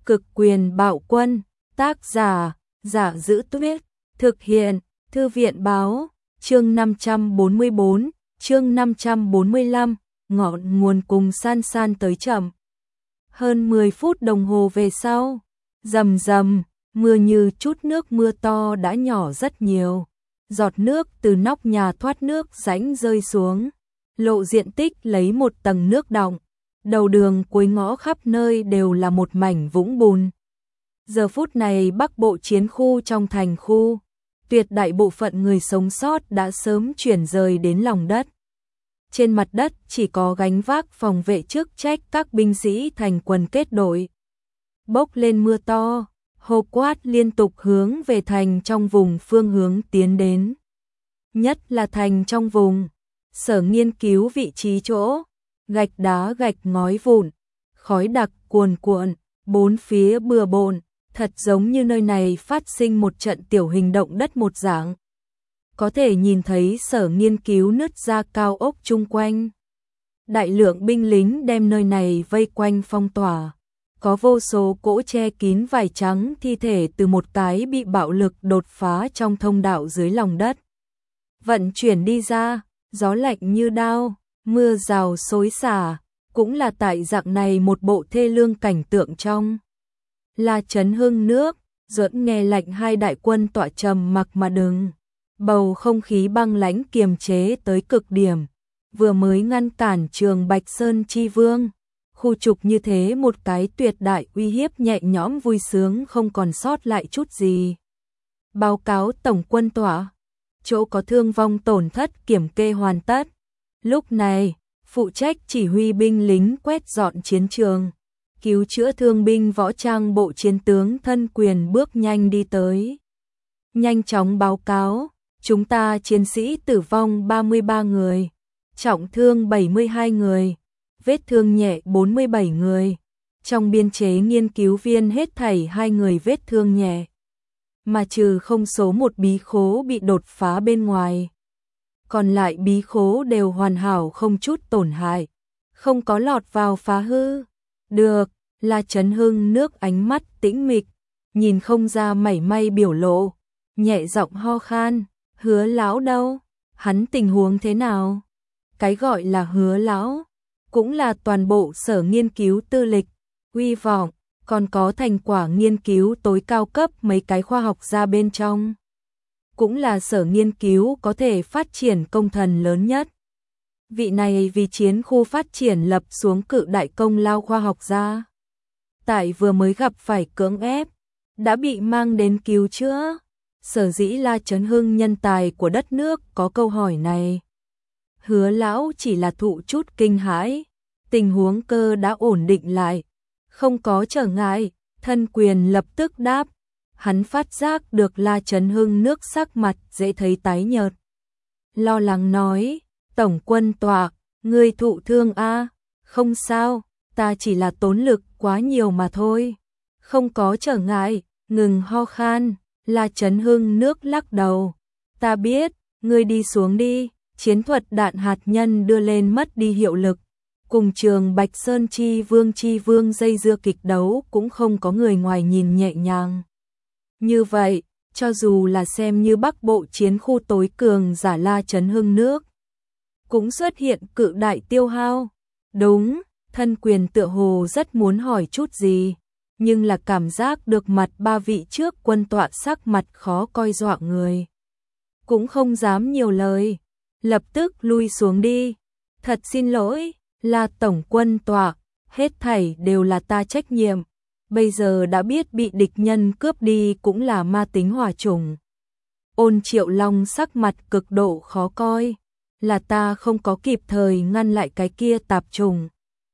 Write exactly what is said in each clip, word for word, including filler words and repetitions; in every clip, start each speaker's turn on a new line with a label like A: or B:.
A: Cực quyền bạo quân, tác giả, Giả Giữ Tuyết, thực hiện, Thư viện báo, chương năm trăm bốn mươi bốn, chương năm trăm bốn mươi lăm, ngọn nguồn cùng san san tới chậm. Hơn mười phút đồng hồ về sau, rầm rầm, mưa như chút nước mưa to đã nhỏ rất nhiều. Giọt nước từ nóc nhà thoát nước rãnh rơi xuống, lộ diện tích lấy một tầng nước đọng. Đầu đường cuối ngõ khắp nơi đều là một mảnh vũng bùn. Giờ phút này Bắc Bộ chiến khu trong thành khu, tuyệt đại bộ phận người sống sót đã sớm chuyển rời đến lòng đất. Trên mặt đất chỉ có gánh vác phòng vệ chức trách các binh sĩ thành quần kết đội. Bốc lên mưa to, hô quát liên tục hướng về thành trong vùng phương hướng tiến đến. Nhất là thành trong vùng, Sở nghiên cứu vị trí chỗ, gạch đá gạch ngói vụn, khói đặc cuồn cuộn, bốn phía bừa bộn, thật giống như nơi này phát sinh một trận tiểu hình động đất một dạng. Có thể nhìn thấy Sở nghiên cứu nứt ra cao ốc chung quanh. Đại lượng binh lính đem nơi này vây quanh phong tỏa. Có vô số cỗ che kín vải trắng thi thể từ một cái bị bạo lực đột phá trong thông đạo dưới lòng đất. Vận chuyển đi ra, gió lạnh như đao, mưa rào xối xả, cũng là tại dạng này một bộ thê lương cảnh tượng trong. La Chấn Hưng nước, dẫn nghe lạnh hai đại quân tọa trầm mặc mà đứng. Bầu không khí băng lãnh kiềm chế tới cực điểm, vừa mới ngăn cản Trường Bạch Sơn Chi Vương. Khu trục như thế một cái tuyệt đại uy hiếp nhẹ nhõm vui sướng không còn sót lại chút gì. Báo cáo tổng quân tọa, chỗ có thương vong tổn thất kiểm kê hoàn tất. Lúc này, phụ trách chỉ huy binh lính quét dọn chiến trường, cứu chữa thương binh võ trang bộ chiến tướng Thân Quyền bước nhanh đi tới. Nhanh chóng báo cáo, chúng ta chiến sĩ tử vong ba mươi ba người, trọng thương bảy mươi hai người, vết thương nhẹ bốn mươi bảy người. Trong biên chế nghiên cứu viên hết thảy hai người vết thương nhẹ, mà trừ không số một bí khố bị đột phá bên ngoài. Còn lại bí khố đều hoàn hảo không chút tổn hại, không có lọt vào phá hư. Được, La Chấn Hưng nước ánh mắt tĩnh mịch, nhìn không ra mảy may biểu lộ, nhẹ giọng ho khan, Hứa lão đâu? Hắn tình huống thế nào? Cái gọi là Hứa lão, cũng là toàn bộ Sở nghiên cứu tư lịch, uy vọng, còn có thành quả nghiên cứu tối cao cấp mấy cái khoa học gia bên trong. Cũng là Sở nghiên cứu có thể phát triển công thần lớn nhất. Vị này vì chiến khu phát triển lập xuống cự đại công lao khoa học gia. Tại vừa mới gặp phải cưỡng ép, đã bị mang đến cứu chữa. Sở dĩ La Chấn Hưng nhân tài của đất nước có câu hỏi này. Hứa lão chỉ là thụ chút kinh hãi, tình huống cơ đã ổn định lại, không có trở ngại. Thân Quyền lập tức đáp. Hắn phát giác được La Chấn Hưng nước sắc mặt dễ thấy tái nhợt. Lo lắng nói, tổng quân tọa, ngươi thụ thương a? À? Không sao, ta chỉ là tốn lực quá nhiều mà thôi. Không có trở ngại, ngừng ho khan. La Chấn Hưng nước lắc đầu. Ta biết, ngươi đi xuống đi. Chiến thuật đạn hạt nhân đưa lên mất đi hiệu lực. Cùng Trường Bạch Sơn Chi Vương Chi Vương dây dưa kịch đấu cũng không có người ngoài nhìn nhẹ nhàng. Như vậy, cho dù là xem như Bắc Bộ chiến khu tối cường giả La Chấn Hưng nước, cũng xuất hiện cự đại tiêu hao. Đúng, Thân Quyền tựa hồ rất muốn hỏi chút gì, nhưng là cảm giác được mặt ba vị trước quân tọa sắc mặt khó coi dọa người. Cũng không dám nhiều lời, lập tức lui xuống đi. Thật xin lỗi, là tổng quân tọa, hết thảy đều là ta trách nhiệm. Bây giờ đã biết bị địch nhân cướp đi cũng là ma tính hỏa chủng. Ôn Triệu Long sắc mặt cực độ khó coi, là ta không có kịp thời ngăn lại cái kia tạp trùng.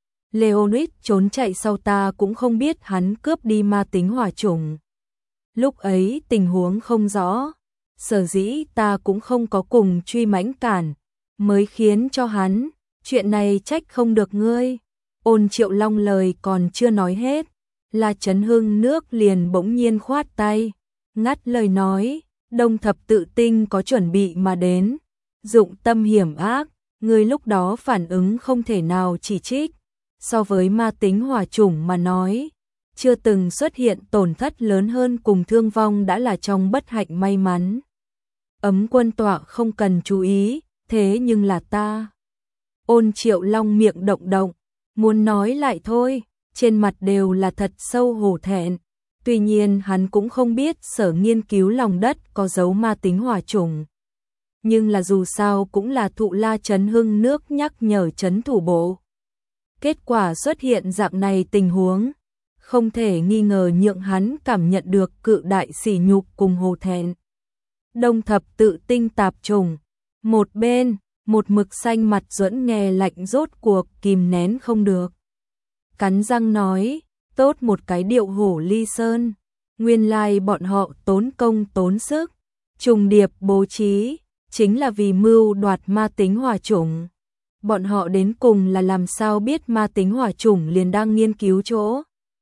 A: Leonid trốn chạy sau ta cũng không biết hắn cướp đi ma tính hỏa chủng. Lúc ấy tình huống không rõ, sở dĩ ta cũng không có cùng truy mãnh cản, mới khiến cho hắn, chuyện này trách không được ngươi. Ôn Triệu Long lời còn chưa nói hết, La Chấn Hưng nước liền bỗng nhiên khoát tay, ngắt lời nói, Đông Thập Tự Tinh có chuẩn bị mà đến, dụng tâm hiểm ác, ngươi lúc đó phản ứng không thể nào chỉ trích. So với ma tính hỏa chủng mà nói, chưa từng xuất hiện tổn thất lớn hơn cùng thương vong đã là trong bất hạnh may mắn. Ấm quân tọa không cần chú ý, thế nhưng là ta. Ôn Triệu Long miệng động động, muốn nói lại thôi, trên mặt đều là thật sâu hổ thẹn. Tuy nhiên hắn cũng không biết Sở nghiên cứu lòng đất có dấu ma tính hỏa chủng. Nhưng là dù sao cũng là Thụ La Chấn Hưng nước nhắc nhở trấn thủ bộ. Kết quả xuất hiện dạng này tình huống, không thể nghi ngờ nhượng hắn cảm nhận được cự đại sỉ nhục cùng hổ thẹn. Đông Thập Tự Tinh tạp trùng, một bên, một mực xanh mặt Duẫn nghe lạnh rốt cuộc kìm nén không được. Cắn răng nói, tốt một cái điệu hổ ly sơn, nguyên lai bọn họ tốn công tốn sức, trùng điệp bố trí, chính là vì mưu đoạt ma tính hỏa chủng. Bọn họ đến cùng là làm sao biết ma tính hỏa chủng liền đang nghiên cứu chỗ.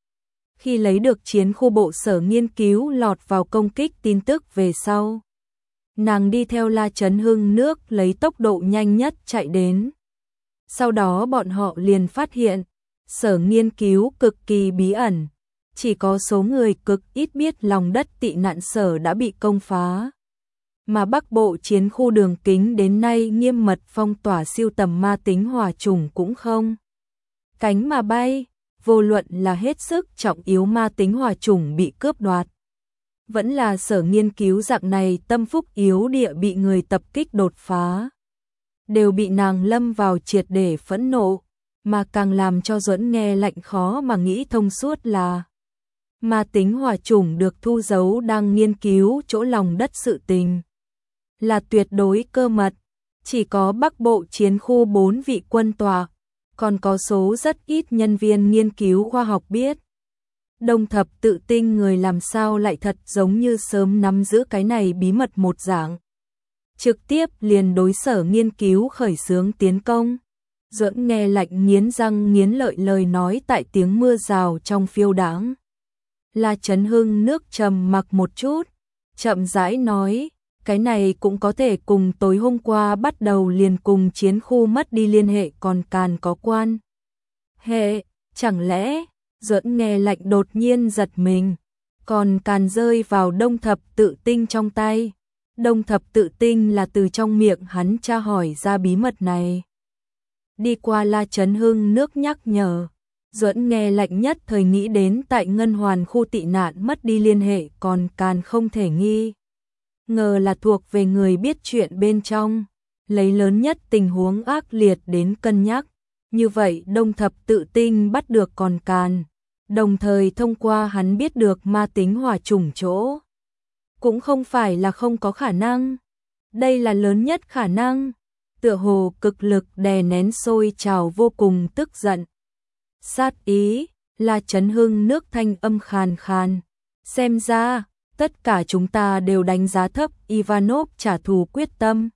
A: Khi lấy được chiến khu bộ Sở nghiên cứu lọt vào công kích tin tức về sau, nàng đi theo La Chấn Hưng nước lấy tốc độ nhanh nhất chạy đến. Sau đó bọn họ liền phát hiện, Sở nghiên cứu cực kỳ bí ẩn, chỉ có số người cực ít biết lòng đất tị nạn sở đã bị công phá. Mà Bắc Bộ chiến khu đường kính đến nay nghiêm mật phong tỏa siêu tầm ma tính hỏa chủng cũng không cánh mà bay, vô luận là hết sức trọng yếu ma tính hỏa chủng bị cướp đoạt. Vẫn là Sở nghiên cứu dạng này tâm phúc yếu địa bị người tập kích đột phá. Đều bị nàng lâm vào triệt để phẫn nộ, mà càng làm cho Duẫn nghe lạnh khó mà nghĩ thông suốt là ma tính hỏa chủng được thu giấu đang nghiên cứu chỗ lòng đất sự tình. Là tuyệt đối cơ mật, chỉ có Bắc Bộ chiến khu bốn vị quân tòa, còn có số rất ít nhân viên nghiên cứu khoa học biết. Đông Thập Tự Tinh người làm sao lại thật giống như sớm nắm giữ cái này bí mật một dạng. Trực tiếp liền đối Sở nghiên cứu khởi xướng tiến công. Duẫn nghe lạnh nghiến răng nghiến lợi lời nói tại tiếng mưa rào trong phiêu đãng. La Chấn Hưng nước trầm mặc một chút, chậm rãi nói, cái này cũng có thể cùng tối hôm qua bắt đầu liền cùng chiến khu mất đi liên hệ còn càn có quan hệ, chẳng lẽ? Duẫn nghe lạnh đột nhiên giật mình, còn càn rơi vào Đông Thập Tự Tinh trong tay. Đông Thập Tự Tinh là từ trong miệng hắn tra hỏi ra bí mật này. Đi qua La Chấn Hưng nước nhắc nhở, Duẫn nghe lạnh nhất thời nghĩ đến tại Ngân Hoàn khu tị nạn mất đi liên hệ còn càn không thể nghi ngờ là thuộc về người biết chuyện bên trong, lấy lớn nhất tình huống ác liệt đến cân nhắc. Như vậy Đông Thập Tự Tinh bắt được còn càn, đồng thời thông qua hắn biết được ma tính hỏa chủng chỗ. Cũng không phải là không có khả năng, đây là lớn nhất khả năng. Tựa hồ cực lực đè nén sôi trào vô cùng tức giận. Sát ý, La Chấn Hưng nước thanh âm khàn khàn. Xem ra, tất cả chúng ta đều đánh giá thấp Ivanov trả thù quyết tâm.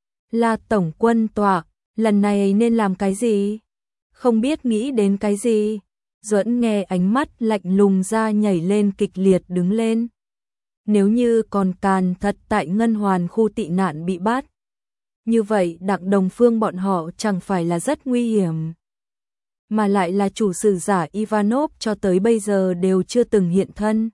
A: La Tổng quân tọa, lần này nên làm cái gì? Không biết nghĩ đến cái gì? Duẫn nghe ánh mắt lạnh lùng ra nhảy lên kịch liệt đứng lên. Nếu như còn càn thật tại Ngân Hoàn khu tị nạn bị bắt, như vậy Đặng Đồng Phương bọn họ chẳng phải là rất nguy hiểm. Mà lại là chủ sử giả Ivanov cho tới bây giờ đều chưa từng hiện thân.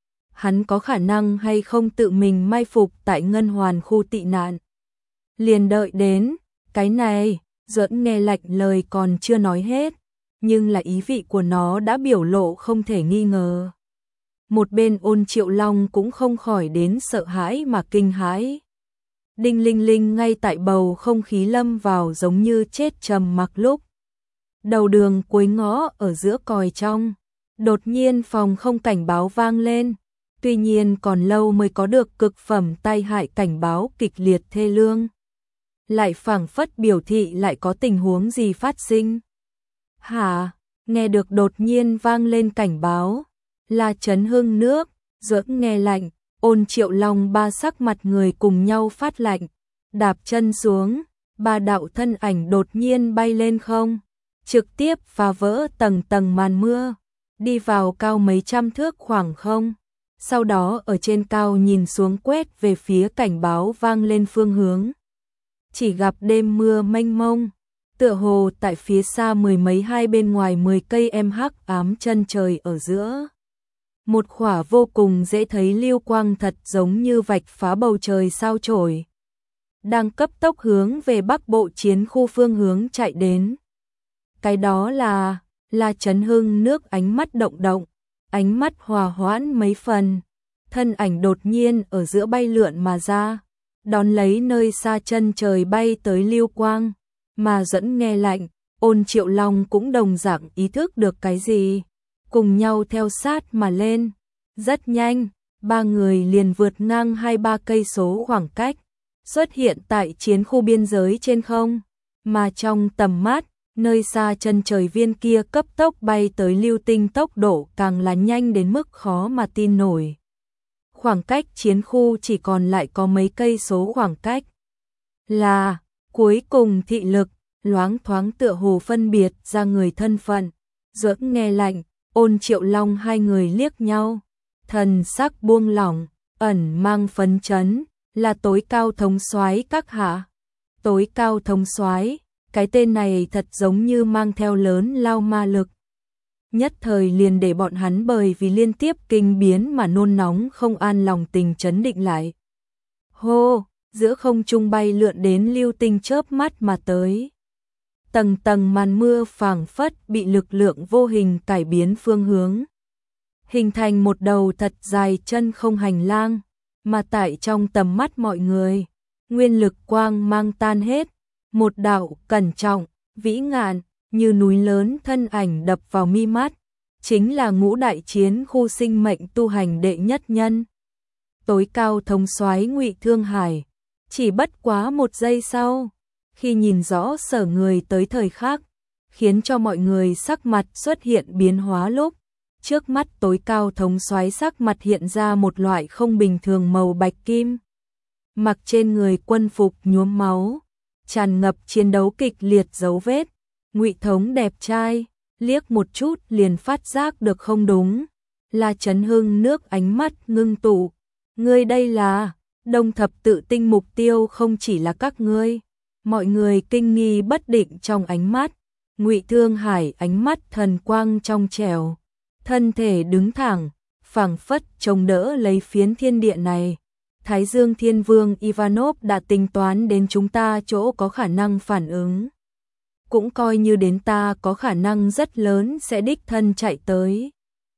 A: Hắn có khả năng hay không tự mình mai phục tại Ngân Hoàn khu tị nạn? Liền đợi đến, cái này, Duẫn nghe lạnh lời còn chưa nói hết, nhưng là ý vị của nó đã biểu lộ không thể nghi ngờ. Một bên Ôn Triệu Long cũng không khỏi đến sợ hãi mà kinh hãi. Đinh linh linh ngay tại bầu không khí lâm vào giống như chết trầm mặc lúc. Đầu đường cuối ngõ ở giữa còi trong, đột nhiên phòng không cảnh báo vang lên. Tuy nhiên còn lâu mới có được cực phẩm tai hại cảnh báo kịch liệt thê lương. Lại phảng phất biểu thị lại có tình huống gì phát sinh. Hả, nghe được đột nhiên vang lên cảnh báo. La Chấn Hưng nước, Duẫn nghe lạnh, Ôn Triệu Long ba sắc mặt người cùng nhau phát lạnh. Đạp chân xuống, ba đạo thân ảnh đột nhiên bay lên không. Trực tiếp phá vỡ tầng tầng màn mưa, đi vào cao mấy trăm thước khoảng không. Sau đó ở trên cao nhìn xuống quét về phía cảnh báo vang lên phương hướng. Chỉ gặp đêm mưa mênh mông, Tựa hồ tại phía xa mười mấy hai bên ngoài mười cây em hắc ám chân trời ở giữa. Một khỏa vô cùng dễ thấy lưu quang thật giống như vạch phá bầu trời sao chổi. Đang cấp tốc hướng về bắc bộ chiến khu phương hướng chạy đến. Cái đó là, là Trấn Hưng nước ánh mắt động động, ánh mắt hòa hoãn mấy phần. Thân ảnh đột nhiên ở giữa bay lượn mà ra, đón lấy nơi xa chân trời bay tới lưu quang, mà dẫn nghe lạnh, Ôn Triệu Long cũng đồng dạng ý thức được cái gì, cùng nhau theo sát mà lên. Rất nhanh, ba người liền vượt ngang hai ba cây số khoảng cách, xuất hiện tại chiến khu biên giới trên không, mà trong tầm mắt, nơi xa chân trời viên kia cấp tốc bay tới lưu tinh tốc độ càng là nhanh đến mức khó mà tin nổi. Khoảng cách chiến khu chỉ còn lại có mấy cây số khoảng cách. Là, cuối cùng thị lực, loáng thoáng tựa hồ phân biệt ra người thân phận. Dưỡng nghe lạnh, Ôn Triệu Long hai người liếc nhau. Thần sắc buông lỏng, ẩn mang phấn chấn, là tối cao thống soái các hạ. Tối cao thống soái, cái tên này thật giống như mang theo lớn lao ma lực. Nhất thời liền để bọn hắn bởi vì liên tiếp kinh biến mà nôn nóng không an lòng tình trấn định lại. Hô, giữa không trung bay lượn đến lưu tinh chớp mắt mà tới. Tầng tầng màn mưa phảng phất bị lực lượng vô hình cải biến phương hướng. Hình thành một đầu thật dài chân không hành lang, mà tại trong tầm mắt mọi người, nguyên lực quang mang tan hết, một đạo cẩn trọng, vĩ ngạn, như núi lớn thân ảnh đập vào mi mắt, chính là ngũ đại chiến khu sinh mệnh tu hành đệ nhất nhân. Tối cao thống soái Ngụy Thương Hải, chỉ bất quá một giây sau, khi nhìn rõ sở người tới thời khắc, khiến cho mọi người sắc mặt xuất hiện biến hóa lúc, trước mắt tối cao thống soái sắc mặt hiện ra một loại không bình thường màu bạch kim. Mặc trên người quân phục nhuốm máu, tràn ngập chiến đấu kịch liệt dấu vết, Ngụy thống đẹp trai, liếc một chút liền phát giác được không đúng, là Trấn Hưng nước ánh mắt ngưng tụ, ngươi đây là, Đông thập tự tinh mục tiêu không chỉ là các ngươi. Mọi người kinh nghi bất định trong ánh mắt, Ngụy Thương Hải ánh mắt thần quang trong trẻo, thân thể đứng thẳng, phảng phất chống đỡ lấy phiến thiên địa này. Thái Dương Thiên Vương Ivanov đã tính toán đến chúng ta chỗ có khả năng phản ứng. Cũng coi như đến ta có khả năng rất lớn sẽ đích thân chạy tới.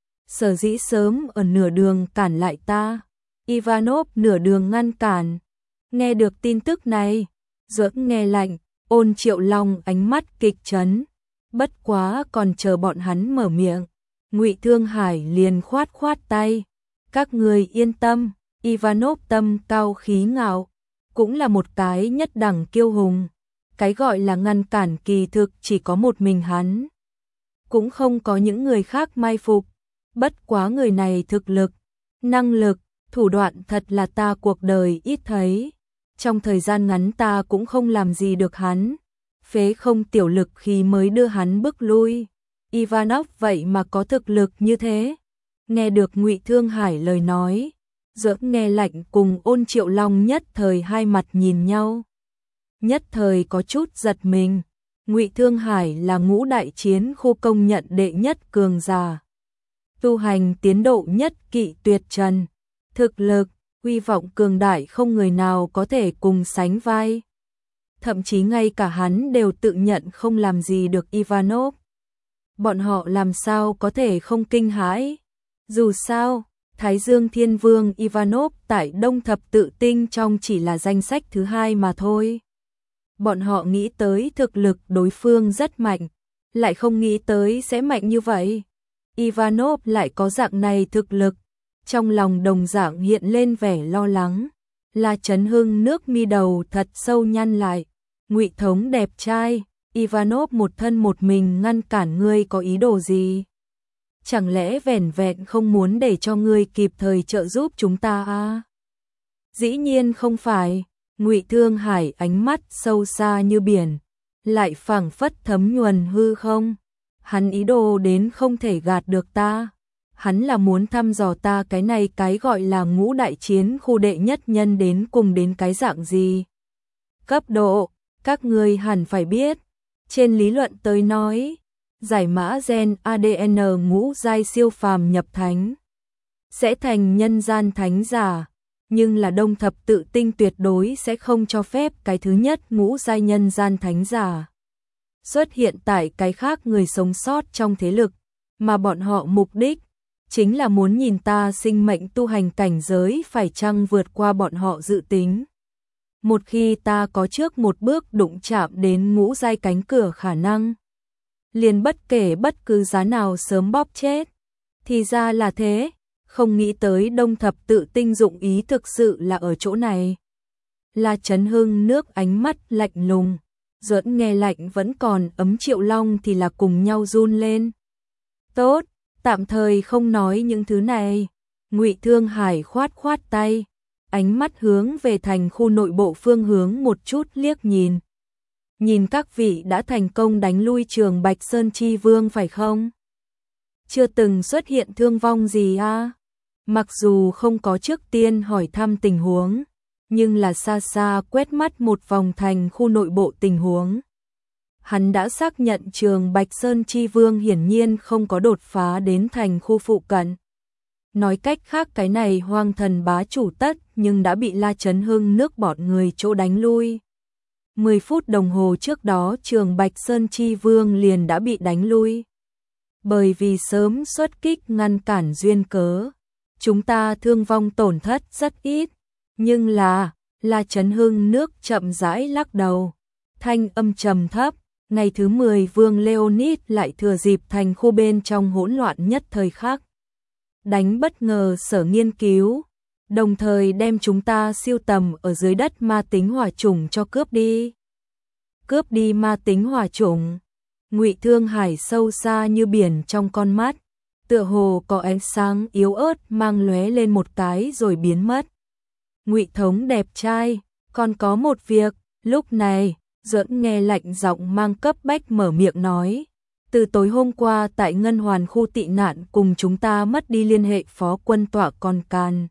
A: Sở dĩ sớm ở nửa đường cản lại ta, Ivanov nửa đường ngăn cản. Nghe được tin tức này, Dưỡng nghe lạnh, Ôn Triệu Long ánh mắt kịch chấn. Bất quá còn chờ bọn hắn mở miệng, Ngụy Thương Hải liền khoát khoát tay. Các người yên tâm, Ivanov tâm cao khí ngạo, cũng là một cái nhất đẳng kiêu hùng. Cái gọi là ngăn cản kỳ thực chỉ có một mình hắn. Cũng không có những người khác mai phục. Bất quá người này thực lực, năng lực, thủ đoạn thật là ta cuộc đời ít thấy. Trong thời gian ngắn ta cũng không làm gì được hắn. Phế không tiểu lực khi mới đưa hắn bước lui. Ivanov vậy mà có thực lực như thế. Nghe được Ngụy Thương Hải lời nói, Dưỡng nghe lạnh cùng Ôn Triệu Long nhất thời hai mặt nhìn nhau. Nhất thời có chút giật mình. Ngụy Thương Hải là ngũ đại chiến khu công nhận đệ nhất cường giả. Tu hành tiến độ nhất kỵ tuyệt trần. Thực lực, uy vọng cường đại không người nào có thể cùng sánh vai. Thậm chí ngay cả hắn đều tự nhận không làm gì được Ivanov. Bọn họ làm sao có thể không kinh hãi. Dù sao, Thái Dương Thiên Vương Ivanov tại Đông Thập Tự Tinh trong chỉ là danh sách thứ hai mà thôi. Bọn họ nghĩ tới thực lực đối phương rất mạnh, lại không nghĩ tới sẽ mạnh như vậy. Ivanov lại có dạng này thực lực, trong lòng đồng dạng hiện lên vẻ lo lắng. Là Trấn Hưng nước mi đầu thật sâu nhăn lại. Ngụy thống đẹp trai, Ivanov một thân một mình ngăn cản ngươi có ý đồ gì? Chẳng lẽ vẻn vẹn không muốn để cho ngươi kịp thời trợ giúp chúng ta à? Dĩ nhiên không phải. Ngụy Thương Hải ánh mắt sâu xa như biển, lại phảng phất thấm nhuần hư không. Hắn ý đồ đến không thể gạt được ta. Hắn là muốn thăm dò ta cái này cái gọi là ngũ đại chiến khu đệ nhất nhân đến cùng đến cái dạng gì. Cấp độ, các ngươi hẳn phải biết. Trên lý luận tới nói, giải mã gen a đê en ngũ giai siêu phàm nhập thánh sẽ thành nhân gian thánh giả, nhưng là Đông Thập Tự Tinh tuyệt đối sẽ không cho phép cái thứ nhất ngũ giai nhân gian thánh giả xuất hiện tại cái khác người sống sót trong thế lực, mà bọn họ mục đích chính là muốn nhìn ta sinh mệnh tu hành cảnh giới phải chăng vượt qua bọn họ dự tính. Một khi ta có trước một bước đụng chạm đến ngũ giai cánh cửa khả năng, liền bất kể bất cứ giá nào sớm bóp chết. Thì ra là thế, không nghĩ tới Đông Thập Tự Tinh dụng ý thực sự là ở chỗ này. La Chấn Hưng nước ánh mắt lạnh lùng, Duẫn nghe lạnh vẫn còn ấm Triệu Long thì là cùng nhau run lên. Tốt, tạm thời không nói những thứ này. Ngụy Thương Hải khoát khoát tay, ánh mắt hướng về thành khu nội bộ phương hướng một chút liếc nhìn. Nhìn các vị đã thành công đánh lui Trường Bạch Sơn Chi Vương phải không? Chưa từng xuất hiện thương vong gì à? Mặc dù không có trước tiên hỏi thăm tình huống, nhưng là xa xa quét mắt một vòng thành khu nội bộ tình huống. Hắn đã xác nhận Trường Bạch Sơn Chi Vương hiển nhiên không có đột phá đến thành khu phụ cận. Nói cách khác cái này Hoang Thần bá chủ tất nhưng đã bị La Chấn Hưng nước bọn người chỗ đánh lui. mười phút đồng hồ trước đó Trường Bạch Sơn Chi Vương liền đã bị đánh lui. Bởi vì sớm xuất kích ngăn cản duyên cớ, chúng ta thương vong tổn thất rất ít. Nhưng là, La Chấn Hưng nước chậm rãi lắc đầu. Thanh âm trầm thấp, ngày thứ mười Vương Leonid lại thừa dịp thành khu bên trong hỗn loạn nhất thời khắc. Đánh bất ngờ sở nghiên cứu, đồng thời đem chúng ta siêu tầm ở dưới đất ma tính hỏa chủng cho cướp đi. Cướp đi ma tính hỏa chủng. Ngụy Thương Hải sâu xa như biển trong con mắt, tựa hồ có ánh sáng yếu ớt mang lóe lên một cái rồi biến mất. Ngụy thống đẹp trai, còn có một việc, lúc này, Duẫn nghe lạnh giọng mang cấp bách mở miệng nói. Từ tối hôm qua tại Ngân Hoàn khu tị nạn cùng chúng ta mất đi liên hệ phó quân tọa Con Can.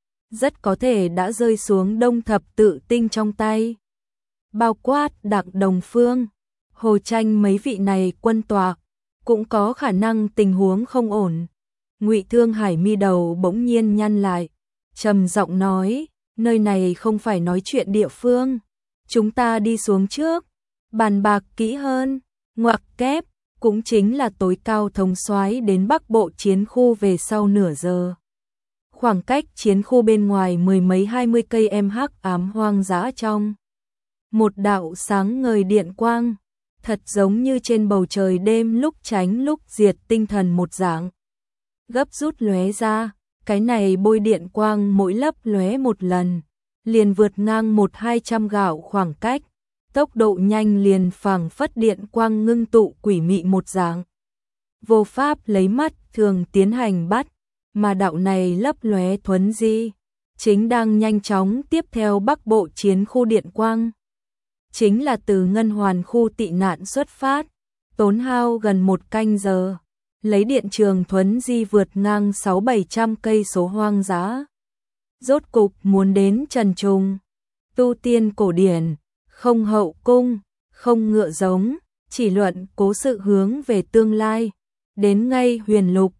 A: Rất có thể đã rơi xuống Đông Thập Tự Tinh trong tay. Bao quát Đặng Đồng Phương, Hồ Tranh mấy vị này quân tọa, cũng có khả năng tình huống không ổn. Ngụy Thương Hải mi đầu bỗng nhiên nhăn lại, trầm giọng nói, nơi này không phải nói chuyện địa phương. Chúng ta đi xuống trước, bàn bạc kỹ hơn, ngoặc kép, cũng chính là tối cao thống soái đến Bắc Bộ chiến khu về sau nửa giờ. Khoảng cách chiến khu bên ngoài mười mấy hai mươi cây em hắc ám hoang dã trong. Một đạo sáng ngời điện quang, thật giống như trên bầu trời đêm lúc tránh lúc diệt tinh thần một dạng. Gấp rút lóe ra, cái này bôi điện quang mỗi lấp lóe một lần, liền vượt ngang một hai trăm gạo khoảng cách, tốc độ nhanh liền phảng phất điện quang ngưng tụ quỷ mị một dạng. Vô pháp lấy mắt thường tiến hành bắt, mà đạo này lấp lóe thuấn di, chính đang nhanh chóng tiếp theo Bắc Bộ chiến khu điện quang. Chính là từ Ngân Hoàn khu tị nạn xuất phát, tốn hao gần một canh giờ, lấy điện trường thuấn di vượt ngang sáu bảy trăm cây số hoang dã. Rốt cục muốn đến Trần Trùng, tu tiên cổ điển, không hậu cung, không ngựa giống, chỉ luận cố sự hướng về tương lai, đến ngay huyền lục,